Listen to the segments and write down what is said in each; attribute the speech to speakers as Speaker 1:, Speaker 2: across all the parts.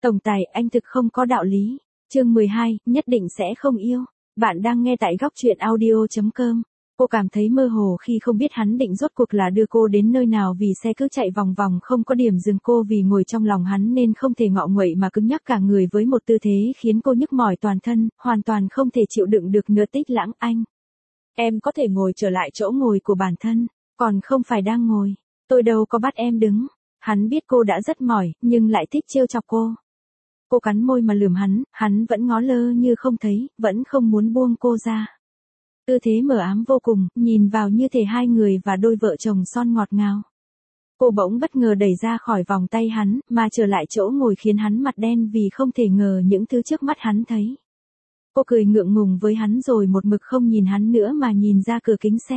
Speaker 1: Tổng tài, anh thực không có đạo lý. Chương 12, nhất định sẽ không yêu. Bạn đang nghe tại góc truyện audio.com. Cô cảm thấy mơ hồ khi không biết hắn định rốt cuộc là đưa cô đến nơi nào vì xe cứ chạy vòng vòng không có điểm dừng, cô vì ngồi trong lòng hắn nên không thể ngọ nguậy mà cứng nhắc cả người với một tư thế khiến cô nhức mỏi toàn thân, hoàn toàn không thể chịu đựng được nữa. Tích Lãng, anh. Em có thể ngồi trở lại chỗ ngồi của bản thân, còn không phải đang ngồi. Tôi đâu có bắt em đứng. Hắn biết cô đã rất mỏi, nhưng lại thích trêu chọc cô. Cô cắn môi mà lườm hắn vẫn ngó lơ như không thấy, vẫn không muốn buông cô ra. Tư thế mờ ám vô cùng, nhìn vào như thể hai người và đôi vợ chồng son ngọt ngào. Cô bỗng bất ngờ đẩy ra khỏi vòng tay hắn, mà trở lại chỗ ngồi khiến hắn mặt đen vì không thể ngờ những thứ trước mắt hắn thấy. Cô cười ngượng ngùng với hắn rồi một mực không nhìn hắn nữa mà nhìn ra cửa kính xe.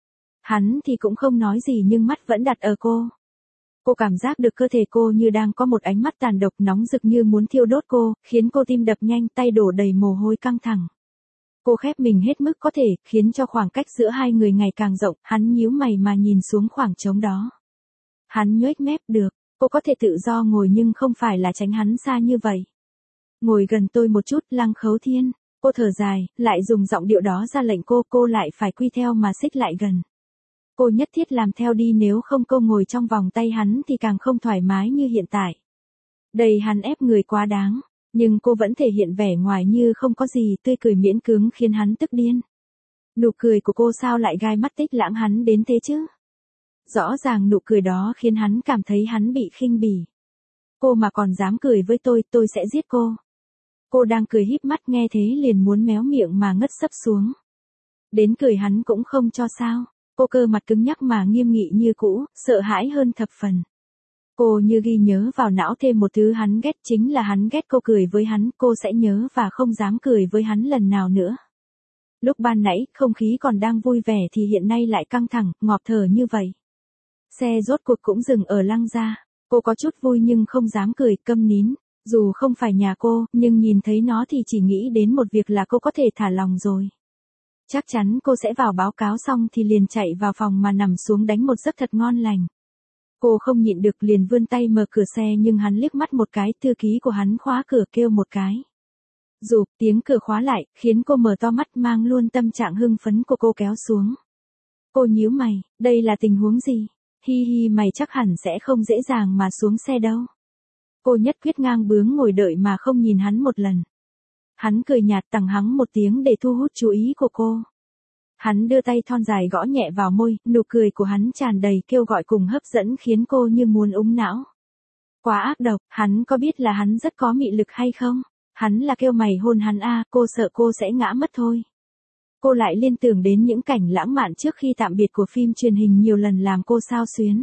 Speaker 1: Hắn thì cũng không nói gì nhưng mắt vẫn đặt ở cô. Cô cảm giác được cơ thể cô như đang có một ánh mắt tàn độc nóng rực như muốn thiêu đốt cô, khiến cô tim đập nhanh, tay đổ đầy mồ hôi căng thẳng. Cô khép mình hết mức có thể, khiến cho khoảng cách giữa hai người ngày càng rộng, hắn nhíu mày mà nhìn xuống khoảng trống đó. Hắn nhoếch mép, được, cô có thể tự do ngồi nhưng không phải là tránh hắn xa như vậy. Ngồi gần tôi một chút, Lăng Khấu Thiên. Cô thở dài, lại dùng giọng điệu đó ra lệnh cô lại phải quy theo mà xích lại gần. Cô nhất thiết làm theo đi, nếu không cô ngồi trong vòng tay hắn thì càng không thoải mái như hiện tại. Đây hắn ép người quá đáng, nhưng cô vẫn thể hiện vẻ ngoài như không có gì, tươi cười miễn cưỡng khiến hắn tức điên. Nụ cười của cô sao lại gai mắt Tích Lãng hắn đến thế chứ? Rõ ràng nụ cười đó khiến hắn cảm thấy hắn bị khinh bỉ. Cô mà còn dám cười với tôi sẽ giết cô. Cô đang cười híp mắt, nghe thế liền muốn méo miệng mà ngất sấp xuống. Đến cười hắn cũng không cho sao? Cô cơ mặt cứng nhắc mà nghiêm nghị như cũ, sợ hãi hơn thập phần. Cô như ghi nhớ vào não thêm một thứ hắn ghét, chính là hắn ghét cô cười với hắn, cô sẽ nhớ và không dám cười với hắn lần nào nữa. Lúc ban nãy, không khí còn đang vui vẻ thì hiện nay lại căng thẳng, ngọt thở như vậy. Xe rốt cuộc cũng dừng ở Lăng gia. Cô có chút vui nhưng không dám cười, câm nín. Dù không phải nhà cô, nhưng nhìn thấy nó thì chỉ nghĩ đến một việc là cô có thể thả lòng rồi. Chắc chắn cô sẽ vào báo cáo xong thì liền chạy vào phòng mà nằm xuống đánh một giấc thật ngon lành. Cô không nhịn được liền vươn tay mở cửa xe nhưng hắn liếc mắt một cái, thư ký của hắn khóa cửa kêu một cái. Rụp, tiếng cửa khóa lại, khiến cô mở to mắt mang luôn tâm trạng hưng phấn của cô kéo xuống. Cô nhíu mày, đây là tình huống gì? Hi hi, mày chắc hẳn sẽ không dễ dàng mà xuống xe đâu. Cô nhất quyết ngang bướng ngồi đợi mà không nhìn hắn một lần. Hắn cười nhạt tằng hắng một tiếng để thu hút chú ý của cô. Hắn đưa tay thon dài gõ nhẹ vào môi, nụ cười của hắn tràn đầy kêu gọi cùng hấp dẫn khiến cô như muốn úng não. Quá ác độc, hắn có biết là hắn rất có mị lực hay không? Hắn là kêu mày hôn hắn à, cô sợ cô sẽ ngã mất thôi. Cô lại liên tưởng đến những cảnh lãng mạn trước khi tạm biệt của phim truyền hình nhiều lần làm cô xao xuyến.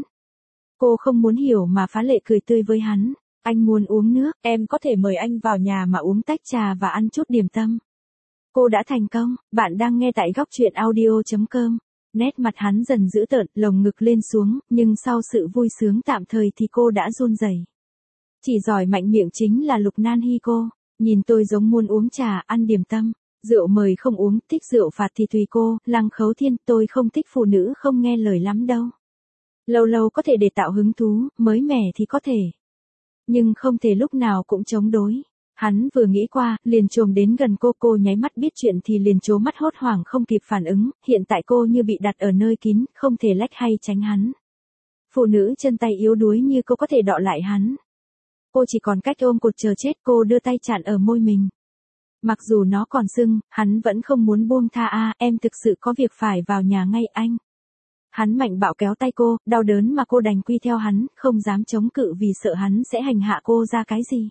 Speaker 1: Cô không muốn hiểu mà phá lệ cười tươi với hắn. Anh muốn uống nước, em có thể mời anh vào nhà mà uống tách trà và ăn chút điểm tâm. Cô đã thành công, bạn đang nghe tại góc truyện audio.com. Nét mặt hắn dần dữ tợn, lồng ngực lên xuống, nhưng sau sự vui sướng tạm thời thì cô đã run rẩy. Chỉ giỏi mạnh miệng chính là Lục Nan Hy cô. Nhìn tôi giống muốn uống trà, ăn điểm tâm. Rượu mời không uống, thích rượu phạt thì tùy cô. Lăng Khấu Thiên, tôi không thích phụ nữ không nghe lời lắm đâu. Lâu lâu có thể để tạo hứng thú, mới mẻ thì có thể. Nhưng không thể lúc nào cũng chống đối. Hắn vừa nghĩ qua, liền chồm đến gần cô nháy mắt biết chuyện thì liền trố mắt hốt hoảng không kịp phản ứng, hiện tại cô như bị đặt ở nơi kín, không thể lách hay tránh hắn. Phụ nữ chân tay yếu đuối như cô có thể đọ lại hắn. Cô chỉ còn cách ôm cột chờ chết, cô đưa tay chặn ở môi mình. Mặc dù nó còn sưng, hắn vẫn không muốn buông tha à, em thực sự có việc phải vào nhà ngay anh. Hắn mạnh bạo kéo tay cô, đau đớn mà cô đành quy theo hắn, không dám chống cự vì sợ hắn sẽ hành hạ cô ra cái gì.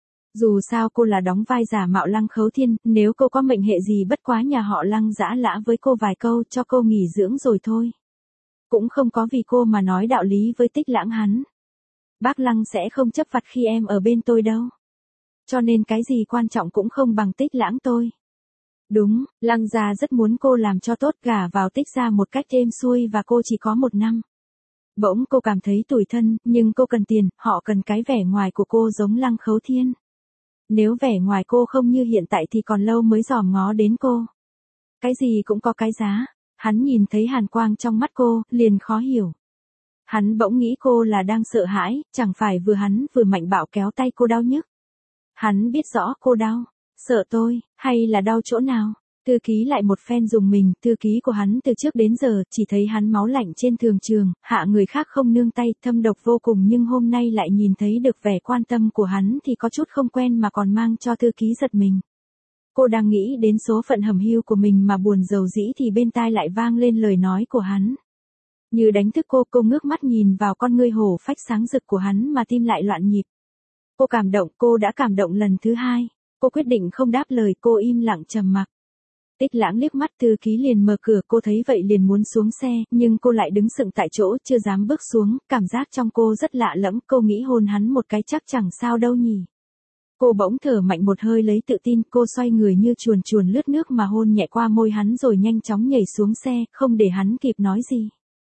Speaker 1: Dù sao cô là đóng vai giả mạo Lăng Khấu Thiên, nếu cô có mệnh hệ gì bất quá nhà họ Lăng giã lã với cô vài câu cho cô nghỉ dưỡng rồi thôi. Cũng không có vì cô mà nói đạo lý với Tích Lãng hắn. Bác Lăng sẽ không chấp vặt khi em ở bên tôi đâu. Cho nên cái gì quan trọng cũng không bằng Tích Lãng tôi. Đúng, Lăng gia rất muốn cô làm cho tốt, gả vào Tích gia một cách êm xuôi và cô chỉ có 1 năm. Bỗng cô cảm thấy tủi thân, nhưng cô cần tiền, họ cần cái vẻ ngoài của cô giống Lăng Khấu Thiên. Nếu vẻ ngoài cô không như hiện tại thì còn lâu mới dòm ngó đến cô. Cái gì cũng có cái giá. Hắn nhìn thấy hàn quang trong mắt cô, liền khó hiểu. Hắn bỗng nghĩ cô là đang sợ hãi, chẳng phải vừa hắn vừa mạnh bạo kéo tay cô đau nhức. Hắn biết rõ cô đau, sợ tôi, hay là đau chỗ nào. Thư ký lại một phen dùng mình, thư ký của hắn từ trước đến giờ, chỉ thấy hắn máu lạnh trên thường trường, hạ người khác không nương tay, thâm độc vô cùng, nhưng hôm nay lại nhìn thấy được vẻ quan tâm của hắn thì có chút không quen mà còn mang cho thư ký giật mình. Cô đang nghĩ đến số phận hẩm hiu của mình mà buồn rầu rĩ thì bên tai lại vang lên lời nói của hắn. Như đánh thức cô ngước mắt nhìn vào con ngươi hổ phách sáng rực của hắn mà tim lại loạn nhịp. Cô cảm động, cô đã cảm động lần thứ hai. Cô quyết định không đáp lời, cô im lặng trầm mặc. Tích Lãng liếc mắt thư ký liền mở cửa, cô thấy vậy liền muốn xuống xe, nhưng cô lại đứng sững tại chỗ, chưa dám bước xuống, cảm giác trong cô rất lạ lẫm, cô nghĩ hôn hắn một cái chắc chẳng sao đâu nhỉ. Cô bỗng thở mạnh một hơi lấy tự tin, cô xoay người như chuồn chuồn lướt nước mà hôn nhẹ qua môi hắn rồi nhanh chóng nhảy xuống xe, không để hắn kịp nói gì.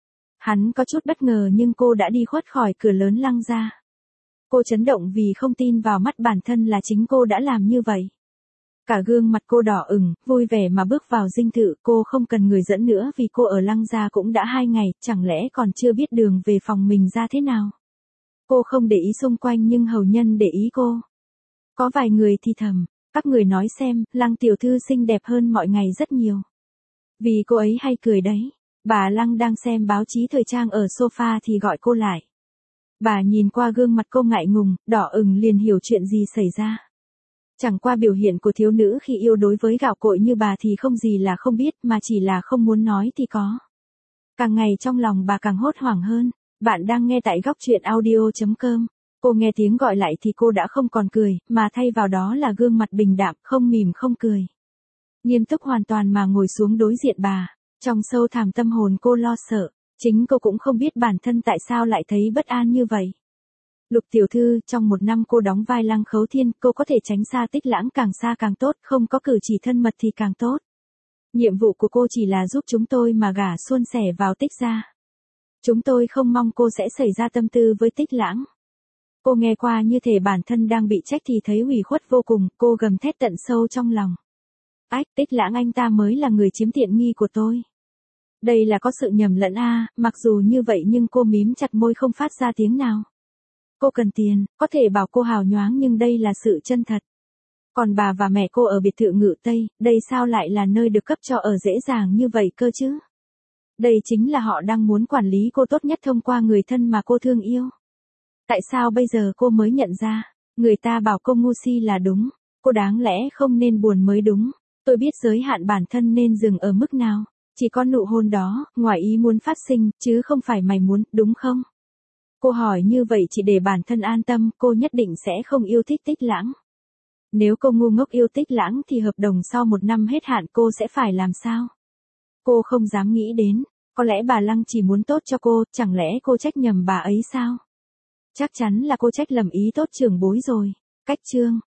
Speaker 1: Hắn có chút bất ngờ nhưng cô đã đi khuất khỏi cửa lớn lăng ra. Cô chấn động vì không tin vào mắt bản thân là chính cô đã làm như vậy. Cả gương mặt cô đỏ ửng, vui vẻ mà bước vào dinh thự, cô không cần người dẫn nữa vì cô ở lăng gia cũng đã 2 ngày, chẳng lẽ còn chưa biết đường về phòng mình ra thế nào. Cô không để ý xung quanh nhưng hầu nhân để ý cô. Có vài người thì thầm, các người nói xem, Lăng tiểu thư xinh đẹp hơn mọi ngày rất nhiều. Vì cô ấy hay cười đấy. Bà Lăng đang xem báo chí thời trang ở sofa thì gọi cô lại. Bà nhìn qua gương mặt cô ngại ngùng, đỏ ửng liền hiểu chuyện gì xảy ra. Chẳng qua biểu hiện của thiếu nữ khi yêu đối với gạo cội như bà thì không gì là không biết mà chỉ là không muốn nói thì có. Càng ngày trong lòng bà càng hốt hoảng hơn. Bạn đang nghe tại góc truyện audio.com. Cô nghe tiếng gọi lại thì cô đã không còn cười, mà thay vào đó là gương mặt bình đạm, không mỉm không cười. Nghiêm túc hoàn toàn mà ngồi xuống đối diện bà. Trong sâu thẳm tâm hồn cô lo sợ, chính cô cũng không biết bản thân tại sao lại thấy bất an như vậy. Lục tiểu thư, trong 1 năm cô đóng vai Lăng Khấu Thiên, cô có thể tránh xa Tích Lãng càng xa càng tốt, không có cử chỉ thân mật thì càng tốt. Nhiệm vụ của cô chỉ là giúp chúng tôi mà gả suôn sẻ vào Tích gia. Chúng tôi không mong cô sẽ xảy ra tâm tư với Tích Lãng. Cô nghe qua như thể bản thân đang bị trách thì thấy ủy khuất vô cùng, cô gầm thét tận sâu trong lòng. Ách, Tích Lãng anh ta mới là người chiếm tiện nghi của tôi. Đây là có sự nhầm lẫn a, mặc dù như vậy nhưng cô mím chặt môi không phát ra tiếng nào. Cô cần tiền, có thể bảo cô hào nhoáng nhưng đây là sự chân thật. Còn bà và mẹ cô ở biệt thự Ngự Tây, đây sao lại là nơi được cấp cho ở dễ dàng như vậy cơ chứ? Đây chính là họ đang muốn quản lý cô tốt nhất thông qua người thân mà cô thương yêu. Tại sao bây giờ cô mới nhận ra, người ta bảo cô ngu si là đúng, cô đáng lẽ không nên buồn mới đúng. Tôi biết giới hạn bản thân nên dừng ở mức nào, chỉ có nụ hôn đó, ngoài ý muốn phát sinh, chứ không phải mày muốn, đúng không? Cô hỏi như vậy chỉ để bản thân an tâm, cô nhất định sẽ không yêu thích Tích Lãng. Nếu cô ngu ngốc yêu Tích Lãng thì hợp đồng sau 1 năm hết hạn cô sẽ phải làm sao? Cô không dám nghĩ đến, có lẽ bà Lăng chỉ muốn tốt cho cô, chẳng lẽ cô trách nhầm bà ấy sao? Chắc chắn là cô trách lầm ý tốt trưởng bối rồi. Cách chương